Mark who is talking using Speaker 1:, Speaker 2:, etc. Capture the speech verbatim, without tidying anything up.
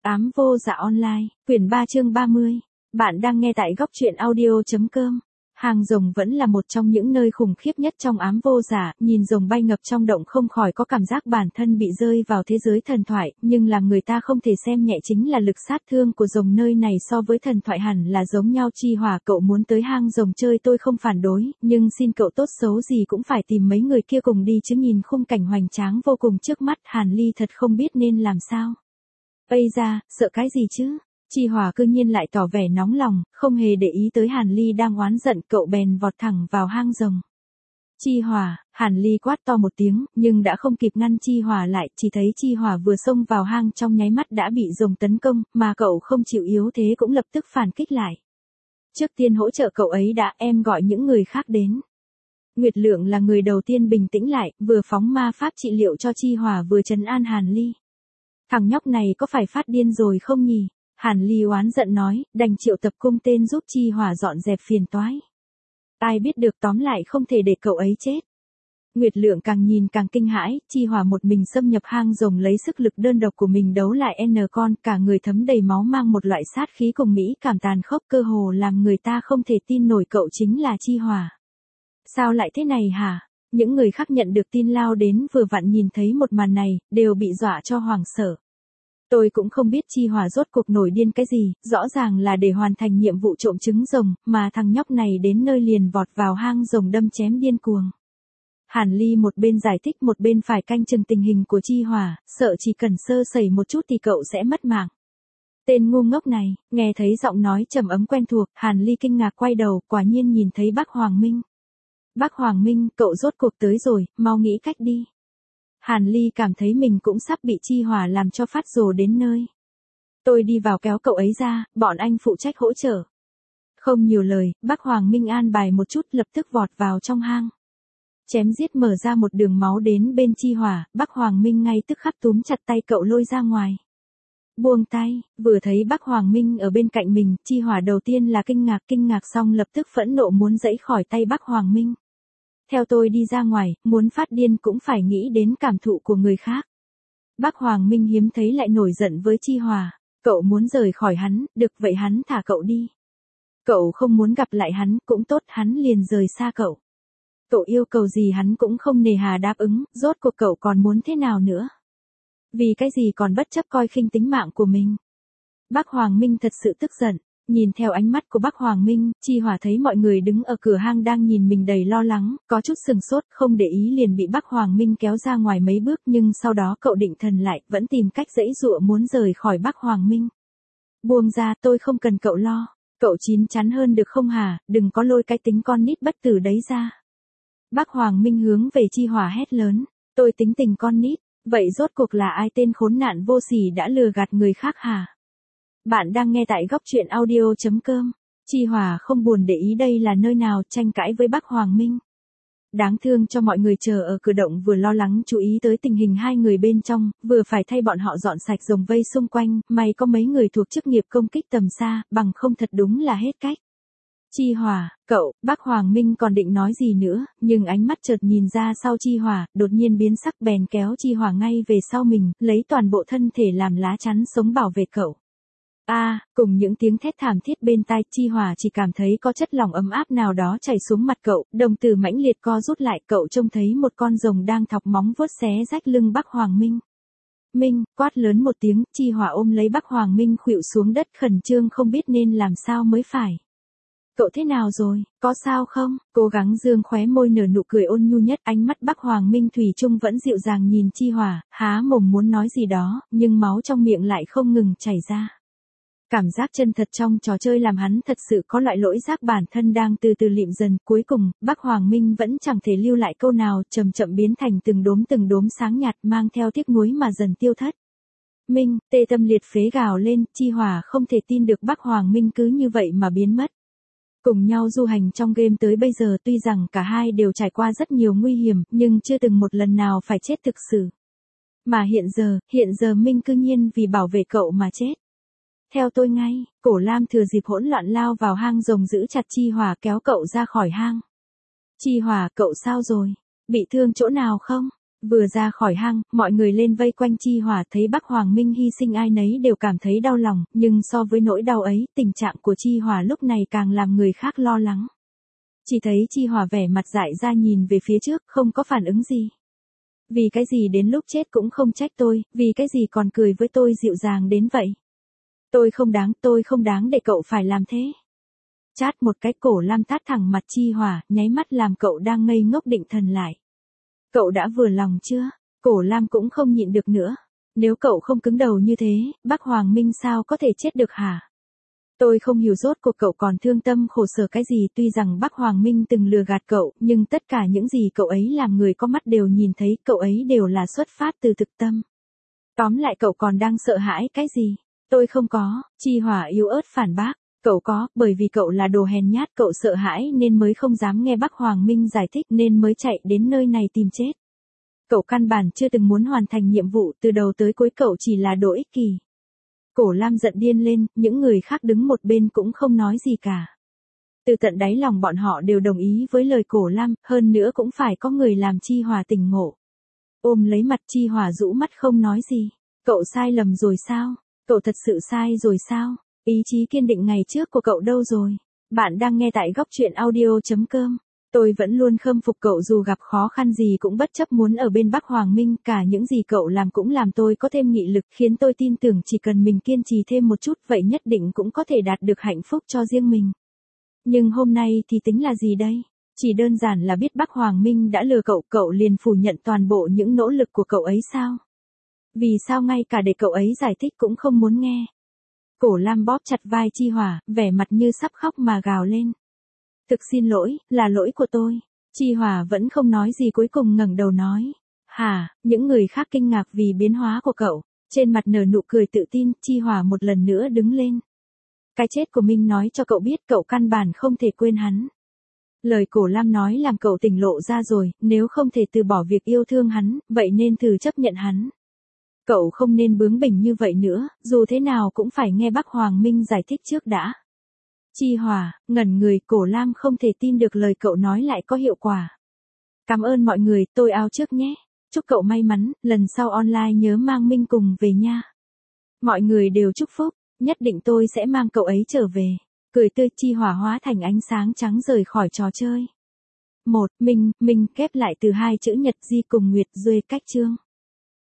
Speaker 1: Ám vô dạ online, quyển ba chương ba mươi. Bạn đang nghe tại góc truyện audio.com. Hang rồng vẫn là một trong những nơi khủng khiếp nhất trong ám vô dạ, nhìn rồng bay ngập trong động không khỏi có cảm giác bản thân bị rơi vào thế giới thần thoại, nhưng làm người ta không thể xem nhẹ chính là lực sát thương của rồng nơi này so với thần thoại hẳn là giống nhau. Chi Hòa, cậu muốn tới hang rồng chơi tôi không phản đối, nhưng xin cậu tốt xấu gì cũng phải tìm mấy người kia cùng đi chứ, nhìn khung cảnh hoành tráng vô cùng trước mắt, Hàn Ly thật không biết nên làm sao. Ây da, sợ cái gì chứ? Chi Hòa cư nhiên lại tỏ vẻ nóng lòng, không hề để ý tới Hàn Ly đang oán giận, cậu bèn vọt thẳng vào hang rồng. Chi Hòa, Hàn Ly quát to một tiếng, nhưng đã không kịp ngăn Chi Hòa lại, chỉ thấy Chi Hòa vừa xông vào hang trong nháy mắt đã bị rồng tấn công, mà cậu không chịu yếu thế cũng lập tức phản kích lại. Trước tiên hỗ trợ cậu ấy đã, em gọi những người khác đến. Nguyệt Lượng là người đầu tiên bình tĩnh lại, vừa phóng ma pháp trị liệu cho Chi Hòa vừa trấn an Hàn Ly. Thằng nhóc này có phải phát điên rồi không nhỉ? Hàn Ly oán giận nói, đành triệu tập cung tên giúp Chi Hòa dọn dẹp phiền toái. Ai biết được, tóm lại không thể để cậu ấy chết. Nguyệt Lượng càng nhìn càng kinh hãi, Chi Hòa một mình xâm nhập hang rồng lấy sức lực đơn độc của mình đấu lại N con, cả người thấm đầy máu mang một loại sát khí cùng mỹ cảm tàn khốc, cơ hồ làm người ta không thể tin nổi cậu chính là Chi Hòa. Sao lại thế này hả? Những người khác nhận được tin lao đến vừa vặn nhìn thấy một màn này, đều bị dọa cho hoảng sợ. Tôi cũng không biết Chi Hòa rốt cuộc nổi điên cái gì, rõ ràng là để hoàn thành nhiệm vụ trộm trứng rồng, mà thằng nhóc này đến nơi liền vọt vào hang rồng đâm chém điên cuồng. Hàn Ly một bên giải thích một bên phải canh chừng tình hình của Chi Hòa, sợ chỉ cần sơ sẩy một chút thì cậu sẽ mất mạng. Tên ngu ngốc này, nghe thấy giọng nói trầm ấm quen thuộc, Hàn Ly kinh ngạc quay đầu, quả nhiên nhìn thấy Bác Hoàng Minh. Bác Hoàng Minh, cậu rốt cuộc tới rồi, mau nghĩ cách đi. Hàn Ly cảm thấy mình cũng sắp bị Chi Hòa làm cho phát rồ đến nơi. Tôi đi vào kéo cậu ấy ra, bọn anh phụ trách hỗ trợ. Không nhiều lời, Bác Hoàng Minh an bài một chút lập tức vọt vào trong hang. Chém giết mở ra một đường máu đến bên Chi Hòa, Bác Hoàng Minh ngay tức khắc túm chặt tay cậu lôi ra ngoài. Buông tay, vừa thấy Bác Hoàng Minh ở bên cạnh mình, Chi Hòa đầu tiên là kinh ngạc, kinh ngạc xong lập tức phẫn nộ muốn giãy khỏi tay Bác Hoàng Minh. Theo tôi đi ra ngoài, muốn phát điên cũng phải nghĩ đến cảm thụ của người khác. Bác Hoàng Minh hiếm thấy lại nổi giận với Chi Hòa. Cậu muốn rời khỏi hắn, được vậy hắn thả cậu đi. Cậu không muốn gặp lại hắn, cũng tốt, hắn liền rời xa cậu. Cậu yêu cầu gì hắn cũng không nề hà đáp ứng, rốt cuộc cậu còn muốn thế nào nữa? Vì cái gì còn bất chấp coi khinh tính mạng của mình? Bác Hoàng Minh thật sự tức giận. Nhìn theo ánh mắt của Bác Hoàng Minh, Chi Hòa thấy mọi người đứng ở cửa hang đang nhìn mình đầy lo lắng, có chút sừng sốt, không để ý liền bị Bác Hoàng Minh kéo ra ngoài mấy bước, nhưng sau đó cậu định thần lại, vẫn tìm cách giãy giụa muốn rời khỏi Bác Hoàng Minh. Buông ra, tôi không cần cậu lo. Cậu chín chắn hơn được không hả, đừng có lôi cái tính con nít bất tử đấy ra. Bác Hoàng Minh hướng về Chi Hòa hét lớn, tôi tính tình con nít, vậy rốt cuộc là ai tên khốn nạn vô sỉ đã lừa gạt người khác hả? Bạn đang nghe tại góc truyện audio.com. Chi Hòa không buồn để ý đây là nơi nào, tranh cãi với Bác Hoàng Minh. Đáng thương cho mọi người chờ ở cửa động vừa lo lắng chú ý tới tình hình hai người bên trong, vừa phải thay bọn họ dọn sạch rồng vây xung quanh, may có mấy người thuộc chức nghiệp công kích tầm xa, bằng không thật đúng là hết cách. Chi Hòa, cậu, Bác Hoàng Minh còn định nói gì nữa, nhưng ánh mắt chợt nhìn ra sau Chi Hòa, đột nhiên biến sắc bèn kéo Chi Hòa ngay về sau mình, lấy toàn bộ thân thể làm lá chắn sống bảo vệ cậu. A, à, cùng những tiếng thét thảm thiết bên tai, Chi Hòa chỉ cảm thấy có chất lỏng ấm áp nào đó chảy xuống mặt cậu, đồng tử mãnh liệt co rút lại, cậu trông thấy một con rồng đang thọc móng vuốt xé rách lưng Bác Hoàng Minh. Minh, quát lớn một tiếng, Chi Hòa ôm lấy Bác Hoàng Minh khuỵu xuống đất khẩn trương không biết nên làm sao mới phải. Cậu thế nào rồi, có sao không? Cố gắng dương khóe môi nở nụ cười ôn nhu nhất, ánh mắt Bác Hoàng Minh thủy chung vẫn dịu dàng nhìn Chi Hòa, há mồm muốn nói gì đó, nhưng máu trong miệng lại không ngừng chảy ra. Cảm giác chân thật trong trò chơi làm hắn thật sự có loại lỗi giác bản thân đang từ từ lịm dần, cuối cùng, Bác Hoàng Minh vẫn chẳng thể lưu lại câu nào, chậm chậm biến thành từng đốm từng đốm sáng nhạt mang theo tiếc nuối mà dần tiêu thất. Minh, tê tâm liệt phế gào lên, Chi Hòa không thể tin được Bác Hoàng Minh cứ như vậy mà biến mất. Cùng nhau du hành trong game tới bây giờ tuy rằng cả hai đều trải qua rất nhiều nguy hiểm, nhưng chưa từng một lần nào phải chết thực sự. Mà hiện giờ, hiện giờ Minh cư nhiên vì bảo vệ cậu mà chết. Theo tôi ngay, Cổ Lam thừa dịp hỗn loạn lao vào hang rồng giữ chặt Chi Hòa kéo cậu ra khỏi hang. Chi Hòa, cậu sao rồi? Bị thương chỗ nào không? Vừa ra khỏi hang, mọi người lên vây quanh Chi Hòa, thấy Bắc Hoàng Minh hy sinh ai nấy đều cảm thấy đau lòng, nhưng so với nỗi đau ấy, tình trạng của Chi Hòa lúc này càng làm người khác lo lắng. Chỉ thấy Chi Hòa vẻ mặt dại ra nhìn về phía trước, không có phản ứng gì. Vì cái gì đến lúc chết cũng không trách tôi, vì cái gì còn cười với tôi dịu dàng đến vậy. Tôi không đáng, tôi không đáng để cậu phải làm thế. Chát một cái, Cổ Lam tát thẳng mặt Chi Hòa, nháy mắt làm cậu đang ngây ngốc định thần lại. Cậu đã vừa lòng chưa? Cổ Lam cũng không nhịn được nữa. Nếu cậu không cứng đầu như thế, Bắc Hoàng Minh sao có thể chết được hả? Tôi không hiểu rốt cuộc cậu còn thương tâm khổ sở cái gì, tuy rằng Bắc Hoàng Minh từng lừa gạt cậu, nhưng tất cả những gì cậu ấy làm người có mắt đều nhìn thấy, cậu ấy đều là xuất phát từ thực tâm. Tóm lại cậu còn đang sợ hãi cái gì? Tôi không có, Chi Hòa yếu ớt phản bác. Cậu có, bởi vì cậu là đồ hèn nhát, cậu sợ hãi nên mới không dám nghe Bắc Hoàng Minh giải thích nên mới chạy đến nơi này tìm chết. Cậu căn bản chưa từng muốn hoàn thành nhiệm vụ, từ đầu tới cuối cậu chỉ là đồ ích kỷ. Cổ Lam giận điên lên, những người khác đứng một bên cũng không nói gì cả. Từ tận đáy lòng bọn họ đều đồng ý với lời Cổ Lam, hơn nữa cũng phải có người làm Chi Hòa tỉnh ngộ. Ôm lấy mặt Chi Hòa rũ mắt không nói gì. Cậu sai lầm rồi sao? Cậu thật sự sai rồi sao? Ý chí kiên định ngày trước của cậu đâu rồi? Bạn đang nghe tại góc truyện audio chấm com. Tôi vẫn luôn khâm phục cậu dù gặp khó khăn gì cũng bất chấp muốn ở bên Bắc Hoàng Minh, cả những gì cậu làm cũng làm tôi có thêm nghị lực, khiến tôi tin tưởng chỉ cần mình kiên trì thêm một chút vậy nhất định cũng có thể đạt được hạnh phúc cho riêng mình. Nhưng hôm nay thì tính là gì đây? Chỉ đơn giản là biết Bắc Hoàng Minh đã lừa cậu, cậu liền phủ nhận toàn bộ những nỗ lực của cậu ấy sao? Vì sao ngay cả để cậu ấy giải thích cũng không muốn nghe? Cổ Lam bóp chặt vai Chi Hòa, vẻ mặt như sắp khóc mà gào lên. Thực xin lỗi, là lỗi của tôi. Chi Hòa vẫn không nói gì, cuối cùng ngẩng đầu nói. Hả, những người khác kinh ngạc vì biến hóa của cậu. Trên mặt nở nụ cười tự tin, Chi Hòa một lần nữa đứng lên. Cái chết của Minh nói cho cậu biết cậu căn bản không thể quên hắn. Lời Cổ Lam nói làm cậu tỉnh lộ ra rồi, nếu không thể từ bỏ việc yêu thương hắn, vậy nên thử chấp nhận hắn. Cậu không nên bướng bỉnh như vậy nữa, dù thế nào cũng phải nghe Bắc Hoàng Minh giải thích trước đã. Chi Hòa, ngẩn người, Cổ Lam không thể tin được lời cậu nói lại có hiệu quả. Cảm ơn mọi người, tôi out trước nhé. Chúc cậu may mắn, lần sau online nhớ mang Minh cùng về nha. Mọi người đều chúc phúc, nhất định tôi sẽ mang cậu ấy trở về. Cười tươi, Chi Hòa hóa thành ánh sáng trắng rời khỏi trò chơi. Một, Minh, Minh, kép lại từ hai chữ nhật di cùng Nguyệt Duy cách chương.